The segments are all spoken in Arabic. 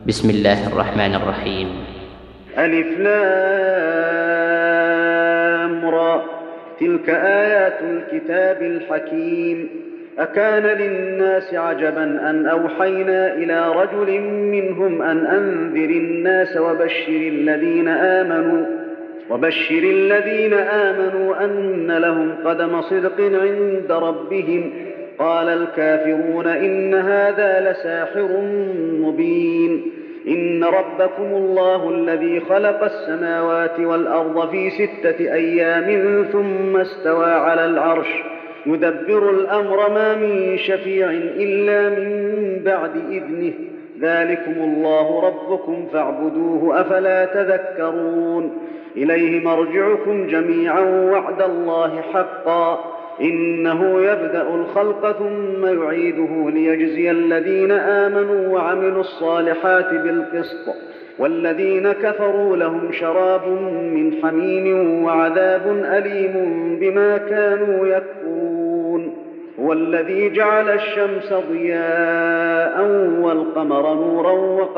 بسم الله الرحمن الرحيم. ألف لام را، تلك آيات الكتاب الحكيم. أكان للناس عجبا أن أوحينا إلى رجل منهم أن أنذر الناس وبشر الذين آمنوا أن لهم قدم صدق عند ربهم. قال الكافرون إن هذا لساحر مبين. إن ربكم الله الذي خلق السماوات والأرض في 6 أيام ثم استوى على العرش يدبر الأمر ما من شفيع إلا من بعد إذنه. ذلكم الله ربكم فاعبدوه أفلا تذكرون. إليه مرجعكم جميعا وعد الله حقا. إنه يبدأ الخلق ثم يعيده ليجزي الذين آمنوا وعملوا الصالحات بالقسط، والذين كفروا لهم شراب من حميم وعذاب أليم بما كانوا يكفرون. هو الذي جعل الشمس ضياء والقمر نورا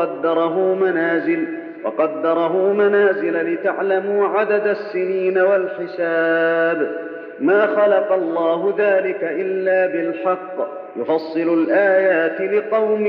وقدره منازل لتعلموا عدد السنين والحساب. ما خلق الله ذلك إلا بالحق، يفصل الآيات لقوم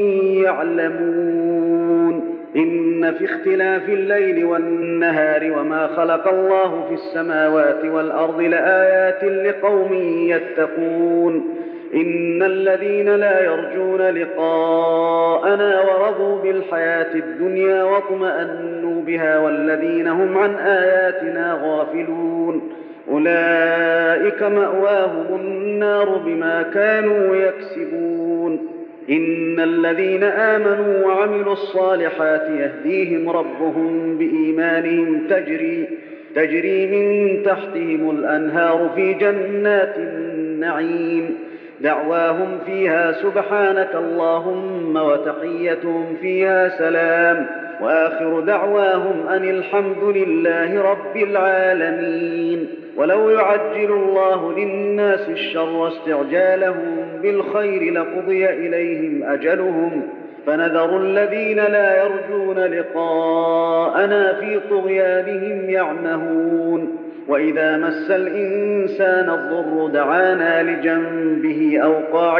يعلمون. إن في اختلاف الليل والنهار وما خلق الله في السماوات والأرض لآيات لقوم يتقون. إن الذين لا يرجون لقاءنا ورضوا بالحياة الدنيا واطمأنوا بها والذين هم عن آياتنا غافلون أولئك مأواهم النار بما كانوا يكسبون. إن الذين آمنوا وعملوا الصالحات يهديهم ربهم بإيمانهم تجري من تحتهم الأنهار في جنات النعيم. دعواهم فيها سبحانك اللهم وتحيتهم فيها سلام، وآخر دعواهم أن الحمد لله رب العالمين. ولو يعجل الله للناس الشر استعجالهم بالخير لقضي إليهم أجلهم، فنذر الذين لا يرجون لقاءنا في طغيانهم يعمهون. وإذا مس الإنسان الضر دعانا لجنبه أو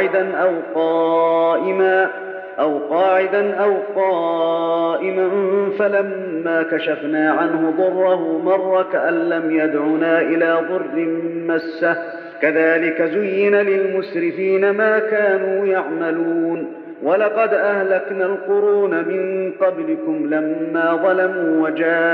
قاعدا أو قائما فلما كشفنا عنه ضره مر كأن لم يدعنا إلى ضر مسه. كذلك زين للمسرفين ما كانوا يعملون. ولقد أهلكنا القرون من قبلكم لما ظلموا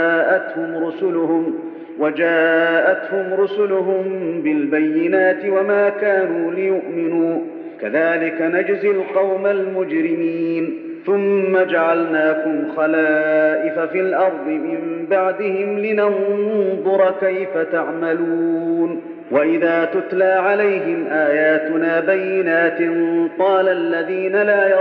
وجاءتهم رسلهم بالبينات وما كانوا ليؤمنوا. كذلك نجزي القوم المجرمين. ثم جعلناكم خلائف في الأرض من بعدهم لننظر كيف تعملون. وإذا تتلى عليهم آياتنا بينات قال الذين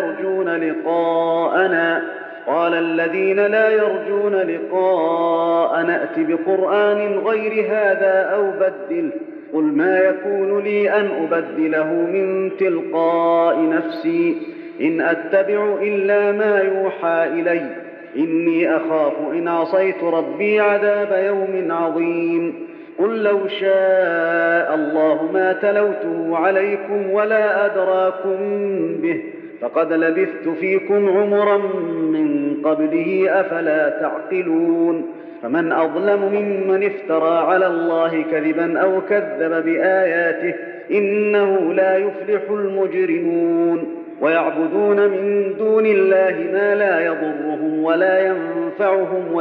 لا يرجون لقاءنا ائت بقرآن غير هذا أو بدله. قل ما يكون لي أن أبدله من تلقاء نفسي إن أتبع إلا ما يوحى إلي إني أخاف إن عصيت ربي عذاب يوم عظيم. قل لو شاء الله ما تلوته عليكم ولا أدراكم به فقد لبثت فيكم عمرا من قبله أفلا تعقلون. فمن أظلم ممن افترى على الله كذبا أو كذب بآياته إنه لا يفلح المجرمون. ويعبدون من دون الله ما لا يضرهم ولا ينفعهم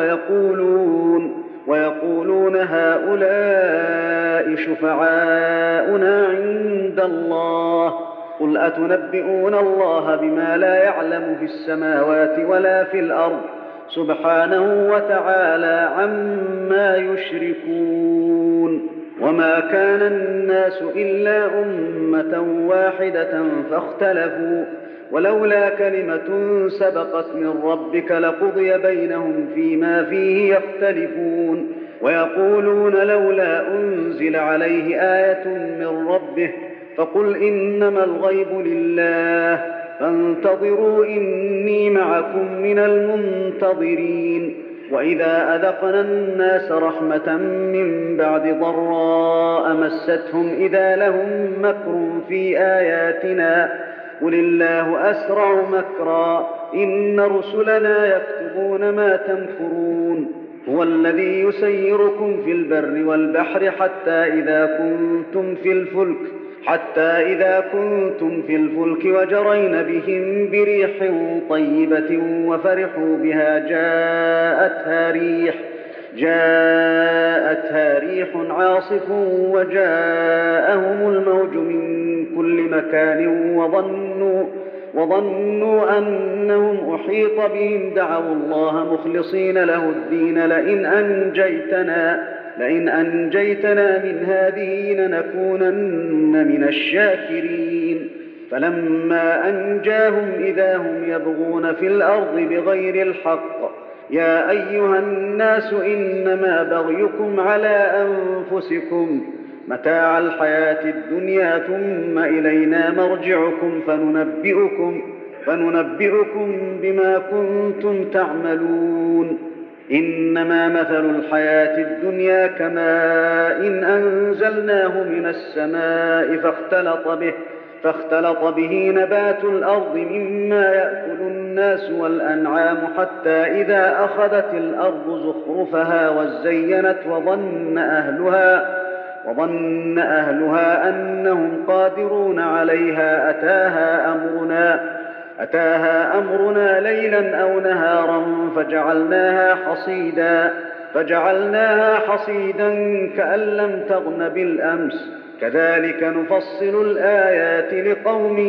ويقولون هؤلاء شفعاؤنا عند الله. قل أتنبئون الله بما لا يعلم في السماوات ولا في الأرض سبحانه وتعالى عما يشركون. وما كان الناس إلا أمة واحدة فاختلفوا ولولا كلمة سبقت من ربك لقضي بينهم فيما فيه يختلفون. ويقولون لولا أنزل عليه آية من ربه فقل إنما الغيب لله فانتظروا إني معكم من المنتظرين. وإذا أذقنا الناس رحمة من بعد ضراء مستهم إذا لهم مكر في آياتنا قل الله أسرع مكرا إن رسلنا يكتبون ما تمكرون. هو الذي يسيركم في البر والبحر حتى إذا كنتم في الفلك وجرين بهم بريح طيبة وفرحوا بها جاءتها ريح عاصف وجاءهم الموج من كل مكان وظنوا أنهم أحيط بهم دعوا الله مخلصين له الدين لئن أنجيتنا من هذه لنكونن من الشاكرين. فلما أنجاهم إذا هم يبغون في الأرض بغير الحق يا أيها الناس إنما بغيكم على أنفسكم متاع الحياة الدنيا ثم إلينا مرجعكم فننبئكم بما كنتم تعملون. إنما مثل الحياة الدنيا كماء إن أنزلناه من السماء فاختلط به نبات الأرض مما يأكل الناس والأنعام حتى إذا أخذت الأرض زخرفها وزينت وظن أهلها أنهم قادرون عليها أتاها أمرنا ليلا أو نهارا فجعلناها حصيدا كأن لم تغن بالأمس كذلك نفصل الآيات لقوم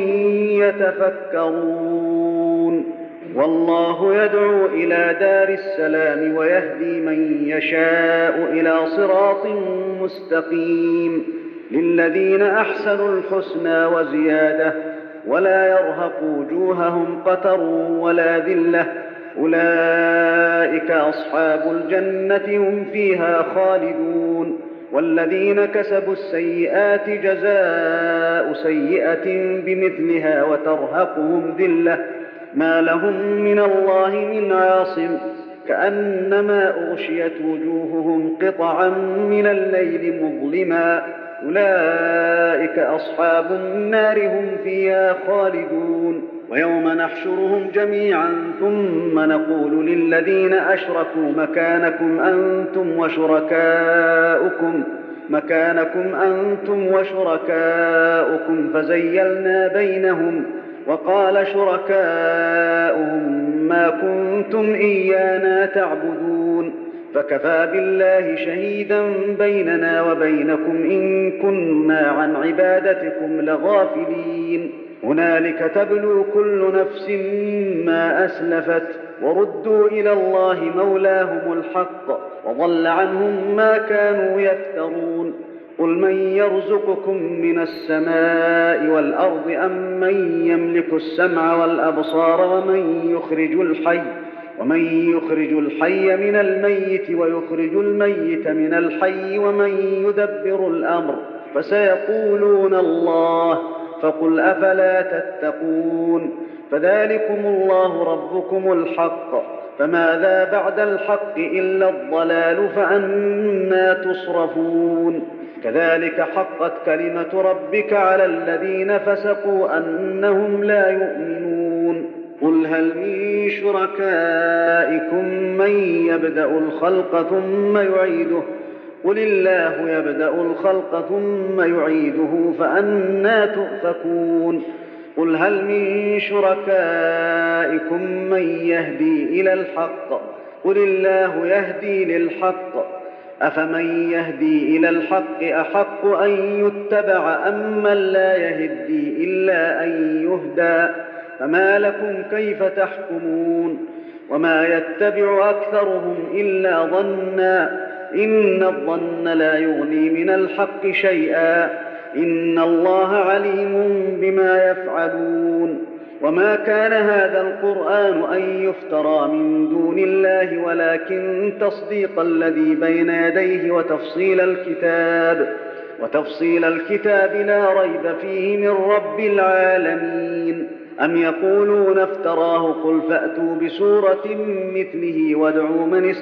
يتفكرون. والله يدعو إلى دار السلام ويهدي من يشاء إلى صراط مستقيم. للذين أحسنوا الحسنى وزيادة ولا يرهق وجوههم قتر ولا ذلة أولئك أصحاب الجنة هم فيها خالدون. والذين كسبوا السيئات جزاء سيئة بمثلها وترهقهم ذلة ما لهم من الله من عاصم كأنما أغشيت وجوههم قطعا من الليل مظلما أولئك أصحاب النار هم فيها خالدون. ويوم نحشرهم جميعا ثم نقول للذين أشركوا مكانكم أنتم وشركاؤكم فزيلنا بينهم وقال شركاؤهم ما كنتم إيانا تعبدون فكفى بالله شهيدا بيننا وبينكم إن كنا عن عبادتكم لغافلين. هنالك تبلو كل نفس ما أسلفت وردوا إلى الله مولاهم الحق وضل عنهم ما كانوا يفترون. قل من يرزقكم من السماء والأرض أم من يملك السمع والأبصار ومن يخرج الحي من الميت ويخرج الميت من الحي ومن يدبر الأمر فسيقولون الله فقل أفلا تتقون. فذلكم الله ربكم الحق فماذا بعد الحق إلا الضلال فأنى تصرفون. كذلك حقت كلمة ربك على الذين فسقوا أنهم لا يؤمنون. قل هل من شركائكم من يبدأ الخلق ثم يعيده قل الله يبدأ الخلق ثم يعيده فأنى تؤفكون. قل هل من شركائكم من يهدي إلى الحق قل الله يهدي للحق أفمن يهدي إلى الحق أحق أن يتبع أم من لا يهدي إلا أن يهدى فما لكم كيف تحكمون. وما يتبع أكثرهم إلا ظنا إن الظن لا يغني من الحق شيئا إن الله عليم بما يفعلون. وما كان هذا القرآن أن يفترى من دون الله ولكن تصديق الذي بين يديه وتفصيل الكتاب لا ريب فيه من رب العالمين. أم يقولون افتراه قل فأتوا بسورة مثله وادعوا من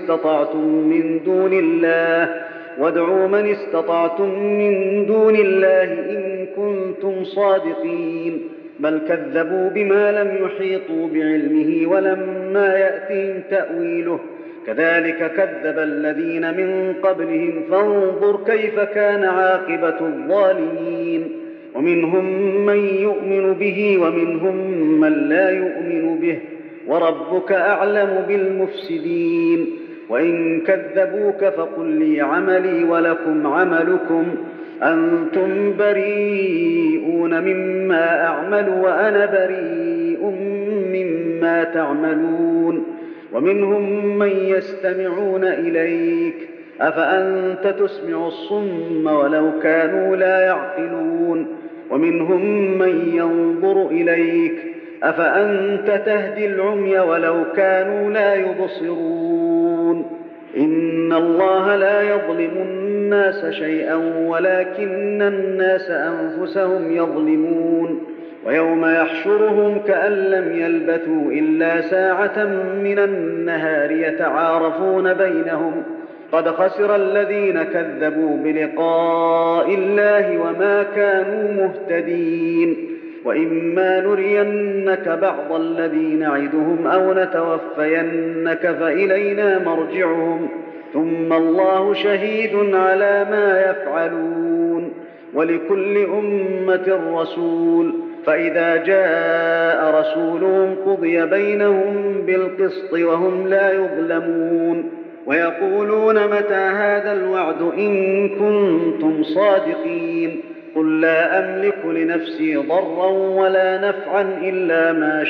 استطعتم من دون الله إن كنتم صادقين بل كذبوا بما لم يحيطوا بعلمه ولما يأتهم تأويله كذلك كذب الذين من قبلهم فانظر كيف كان عاقبة الظالمين ومنهم من يؤمن به ومنهم من لا يؤمن به وربك أعلم بالمفسدين وإن كذبوك فقل لي عملي ولكم عملكم أنتم بريئون مما أعمل وأنا بريء مما تعملون ومنهم من يستمعون إليك أفأنت تسمع الصم ولو كانوا لا يعقلون ومنهم من ينظر إليك أفأنت تهدي العمي ولو كانوا لا يبصرون إن الله لا يظلم الناس شيئا ولكن الناس أنفسهم يظلمون ويوم يحشرهم كأن لم يلبثوا إلا ساعة من النهار يتعارفون بينهم قد خسر الذين كذبوا بلقاء الله وما كانوا مهتدين وإما نرينك بعض الذي نعدهم أو نتوفينك فإلينا مرجعهم ثم الله شهيد على ما يفعلون ولكل أمة رسول فإذا جاء رسولهم قضي بينهم بالقسط وهم لا يظلمون ويقولون متى هذا الوعد إن كنتم صادقين قل لا أملك لنفسي ضرا ولا نفعا إلا ما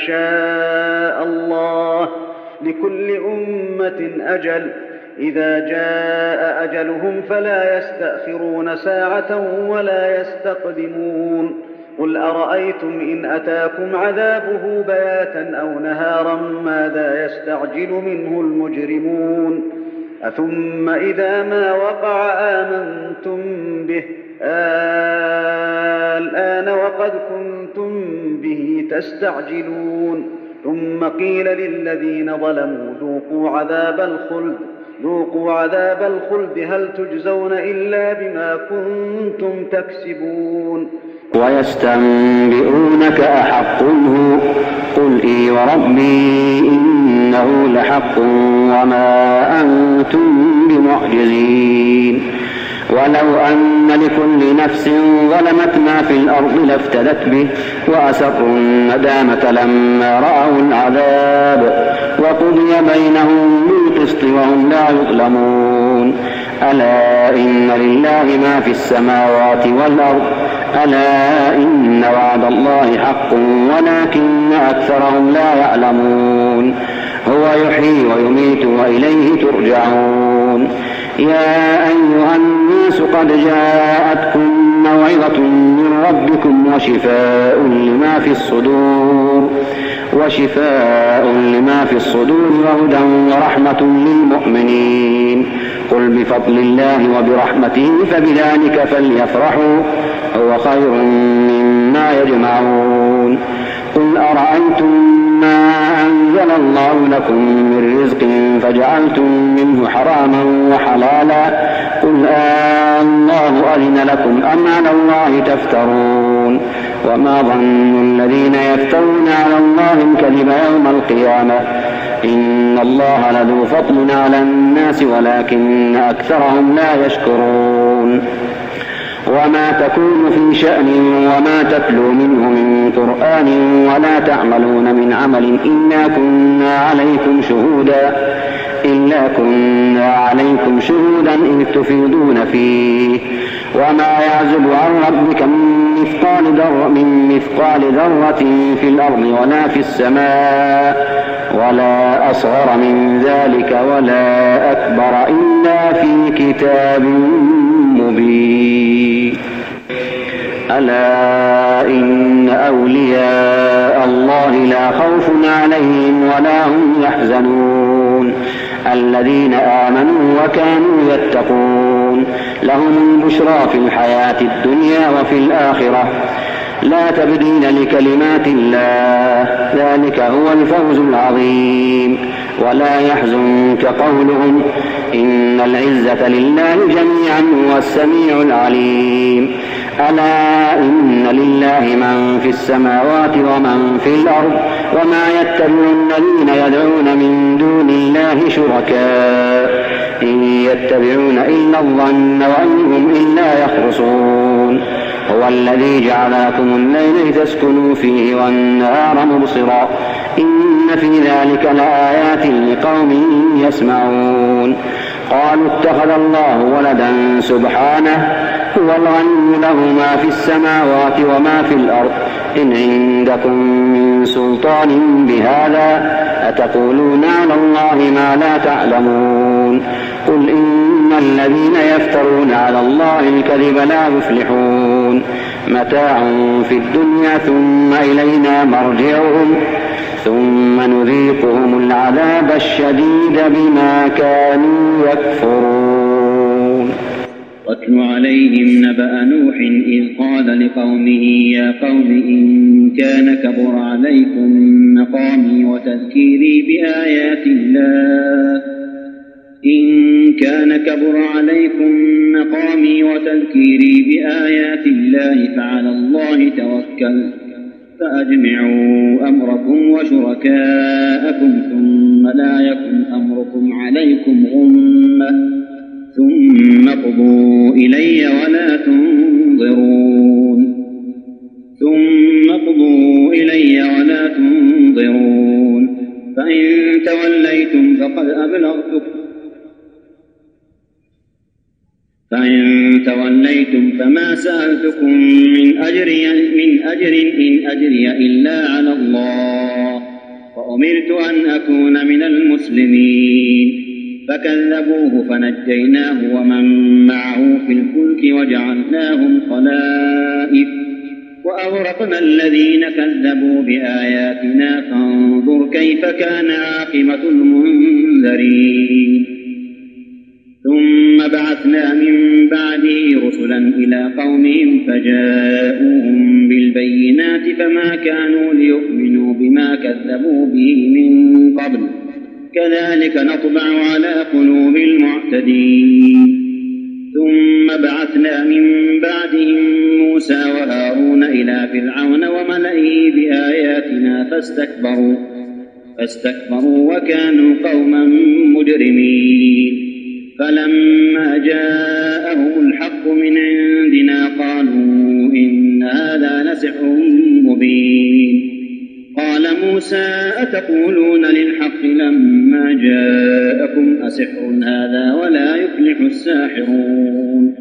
شاء الله لكل أمة أجل إذا جاء أجلهم فلا يستأخرون ساعة ولا يستقدمون قل أرأيتم إن أتاكم عذابه بياتا أو نهارا ماذا يستعجل منه المجرمون أثم إذا ما وقع آمنتم به الآن وقد كنتم به تستعجلون ثم قيل للذين ظلموا ذوقوا عذاب الخلد هل تجزون إلا بما كنتم تكسبون ويستنبئونك أحق هو قل إي وربي إنه لحق وما أنتم بمعجزين ولو أن لكل نفس ظلمت ما في الأرض لافتدت به وأسروا الندامة لما رأوا العذاب وقضي بينهم بالقسط وهم لا يظلمون ألا إن لله ما في السماوات والأرض ألا إن وعد الله حق ولكن أكثرهم لا يعلمون هو يحيي ويميت وإليه ترجعون يا أيها الناس قد جاءتكم موعظة من ربكم وشفاء لما في الصدور وهدى ورحمة للمؤمنين قل بفضل الله وبرحمته فبذلك فليفرحوا هو خير مما يجمعون قل أرأيتم ما أنزل الله لكم من رزق فجعلتم منه حراما وحلالا قل الله أذن لكم أم على الله تفترون وما ظن الذين يفترون على الله الكذب يوم القيامة إن الله لذو فضل على الناس ولكن أكثرهم لا يشكرون وما تكون في شأن وما تتلو منه من قرآن ولا تعملون من عمل إلا كنا عليكم شهودا إذ تفيضون فيه وما يعزب عن ربك من مثقال ذرة في الأرض ولا في السماء ولا أصغر من ذلك ولا أكبر إلا في كتاب مبين ألا إن أولياء الله لا خوف عليهم ولا هم يحزنون الذين آمنوا وكانوا يتقون لهم البشرى في الحياة الدنيا وفي الآخرة لا تبديل لكلمات الله، ذلك هو الفوز العظيم. ولا يحزنك قولهم إن العزة لله جميعا هو السميع العليم. ألا إن لله من في السماوات ومن في الأرض وما يتبع الذين يدعون من دون الله شركاء إن يتبعون إلا الظن وإن هم إلا يخرصون. هو الذي جعل لكم الليل لتسكنوا فيه والنهار مبصرا إن في ذلك لآيات لقوم يسمعون. قالوا اتخذ الله ولدا سبحانه هو الغني له ما في السماوات وما في الأرض إن عندكم من سلطان بهذا أتقولون على الله ما لا تعلمون. قل إن الذين يفترون على الله الكذب لا يفلحون. متاع في الدنيا ثم إلينا مرجعهم ثم نذيقهم العذاب الشديد بما كانوا يكفرون. واتل عليهم نبأ نوح إذ قال لقومه يا قوم إن كان كبر عليكم مقامي وتذكيري بآيات الله فعلى الله توكل فأجمعوا أمركم وشركاءكم ثم لا يكن أمركم عليكم غمة ثم قضوا إلي ولا تنظرون فإن توليتم فما سألتكم من أجر إن أجري إلا على الله وأمرت أن أكون من المسلمين. فكذبوه فنجيناه ومن معه في الفلك وجعلناهم خلائف وأغرقنا الذين كذبوا بآياتنا فانظر كيف كان عاقبة المنذرين. ثم بعثنا من بعده رسلا إلى قومهم فجاءوهم بالبينات فما كانوا ليؤمنوا بما كذبوا به من قبل كذلك نطبع على قلوب المعتدين. ثم بعثنا من بعدهم موسى وهارون إلى فرعون وملئه بآياتنا فاستكبروا وكانوا قوما مجرمين. فلما جاءهم الحق من عندنا قالوا إن هذا لسحر مبين. قال موسى أتقولون للحق لما جاءكم أسحر هذا ولا يفلح الساحرون.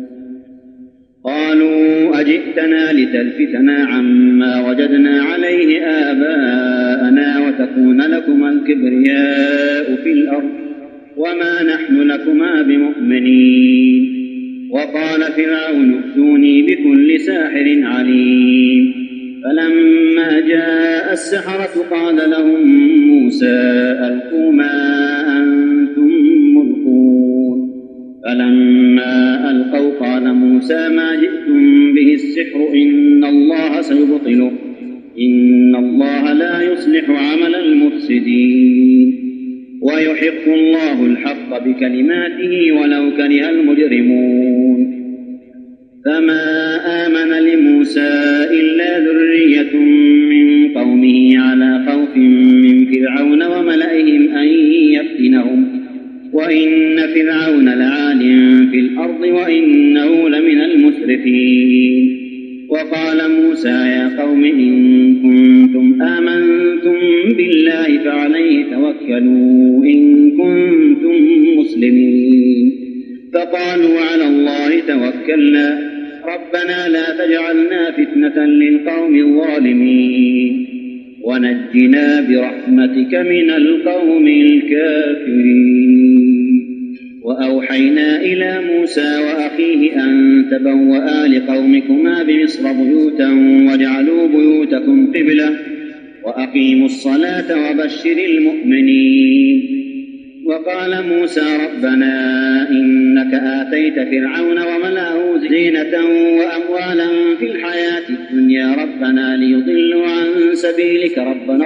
قالوا أجئتنا لتلفتنا عما وجدنا عليه آباءنا وتكون لكما الكبرياء في الأرض وما نحن لكما بمؤمنين. وقال فرعون ائتوني بكل ساحر عليم. فلما جاء السحرة قال لهم موسى ألقوا ما أنتم ملقون. فلما ألقوا قال موسى ما جئتم به السحر إن الله سيبطله إن الله لا يصلح عمل المفسدين ويحق الله الحق بكلماته ولو كره المجرمون. فما آمن لموسى إلا ذرية من قومه على خوف من فرعون وملئهم أن يفتنهم وإن فرعون لعال في الأرض وإنه لمن المسرفين. وقال موسى يا قوم إن كنتم آمنتم بالله فعليه توكلوا إن كنتم مسلمين. فقالوا على الله توكلنا ربنا لا تجعلنا فتنة للقوم الظالمين ونجنا برحمتك من القوم الكافرين. وأوحينا إلى موسى وأخيه أن تبوأ لقومكما بمصر بيوتا واجعلوا بيوتكم قبلة وأقيموا الصلاة وبشر المؤمنين. قال موسى ربنا إنك آتيت فرعون وملأه زينة وأموالا في الحياة الدنيا ربنا ليضلوا عن سبيلك ربنا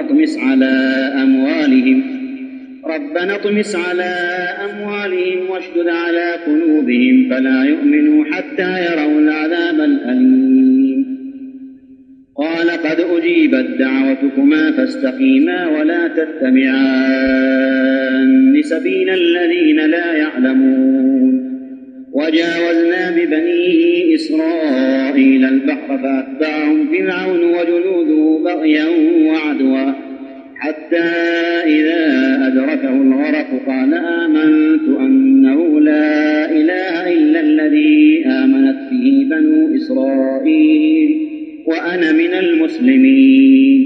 اطمس على أموالهم واشدد على قلوبهم فلا يؤمنوا حتى يروا العذاب الأليم. قال قد أجيبت دعوتكما فاستقيما ولا تتبعان سبيل الذين لا يعلمون. وجاوزنا ببني إسرائيل البحر فأتبعهم فرعون وجنوده بغيا وعدوا حتى إذا أدركه الغرق قال آمنت أنه لا إله إلا الذي آمنت به بنو إسرائيل وأنا من المسلمين.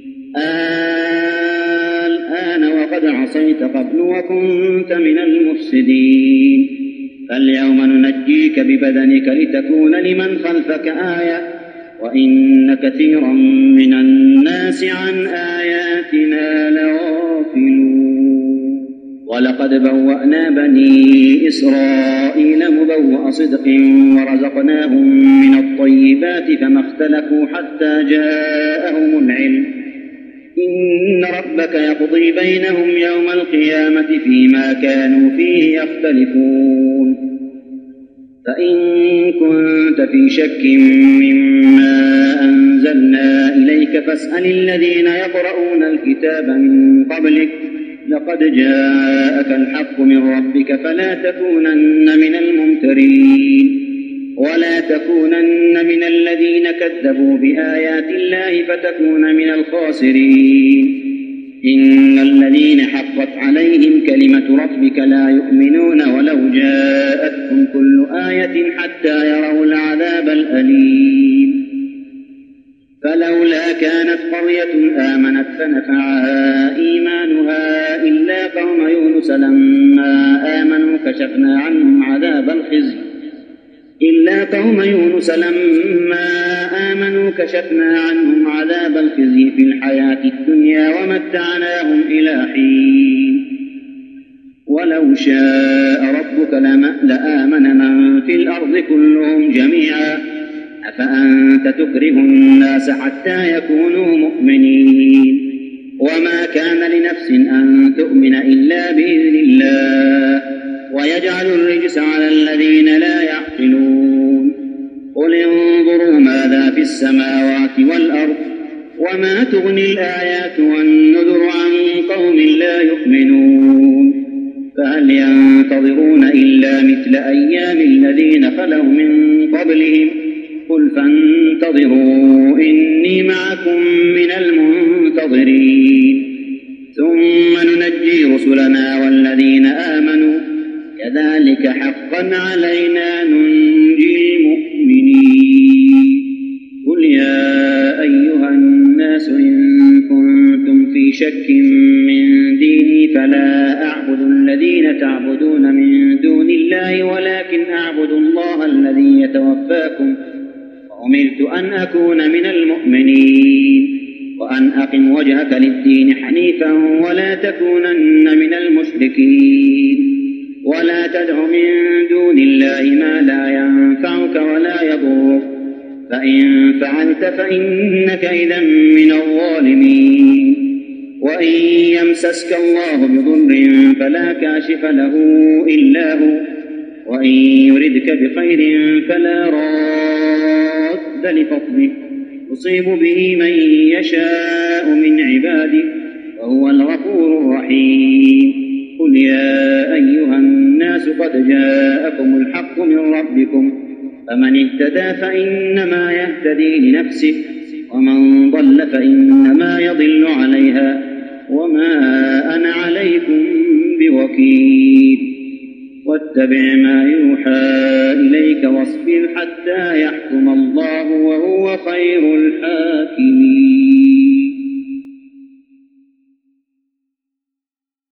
الآن وقد عصيت قبل وكنت من المفسدين فاليوم ننجيك ببدنك لتكون لمن خلفك آية وإن كثيرا من الناس عن آياتنا لغافلون. ولقد بوأنا بني إسرائيل مبوأ صدق ورزقناهم من الطيبات فما اختلفوا حتى جاءهم العلم إن ربك يقضي بينهم يوم القيامة فيما كانوا فيه يختلفون. فإن كنت في شك مما أنزلنا إليك فاسأل الذين يقرؤون الكتاب من قبلك لقد جاءك الحق من ربك فلا تكونن من الممترين ولا تكونن من الذين كذبوا بآيات الله فتكون من الخاسرين. إن الذين حقت عليهم كلمة ربك لا يؤمنون ولو جاءتهم كل آية حتى يروا العذاب الأليم. فلولا كانت قرية آمنت فنفعها إيمانها إلا قوم يونس لما آمنوا كشفنا عنهم عذاب الخزي في الحياة الدنيا ومتعناهم إلى حين. ولو شاء ربك لآمن من في الأرض كلهم جميعا أفأنت تكره الناس حتى يكونوا مؤمنين. وما كان لنفس أن تؤمن إلا بإذن الله ويجعل الرجس على الذين لا يعقلون. قل انظروا ماذا في السماوات والأرض وما تغني الآيات والنذر عن قوم لا يؤمنون. فهل ينتظرون إلا مثل أيام الذين خلوا من قبلهم قل فانتظروا إني معكم من المنتظرين. ثم ننجي رسلنا والذين آمنوا كذلك حقا علينا ننجي المؤمنين. قل يا أيها الناس إن كنتم في شك من ديني فلا أعبد الذين تعبدون من دون الله ولكن أعبد الله الذي يتوفاكم وأمرت أن أكون من المؤمنين وأن أقم وجهك للدين حنيفا ولا تكونن من المشركين. ولا تدع من دون الله ما لا ينفعك ولا يضرك فإن فعلت فإنك إذا من الظالمين. وإن يمسسك الله بضر فلا كاشف له إلا هو وإن يردك بخير فلا راد لفضله يصيب به من يشاء من عباده وهو الغفور الرحيم. قل يا أيها الناس قد جاءكم الحق من ربكم فمن اهتدى فإنما يهتدي لنفسه ومن ضل فإنما يضل عليها وما أنا عليكم بوكيل. واتبع ما يوحى إليك واصبر حتى يحكم الله وهو خير الحاكمين.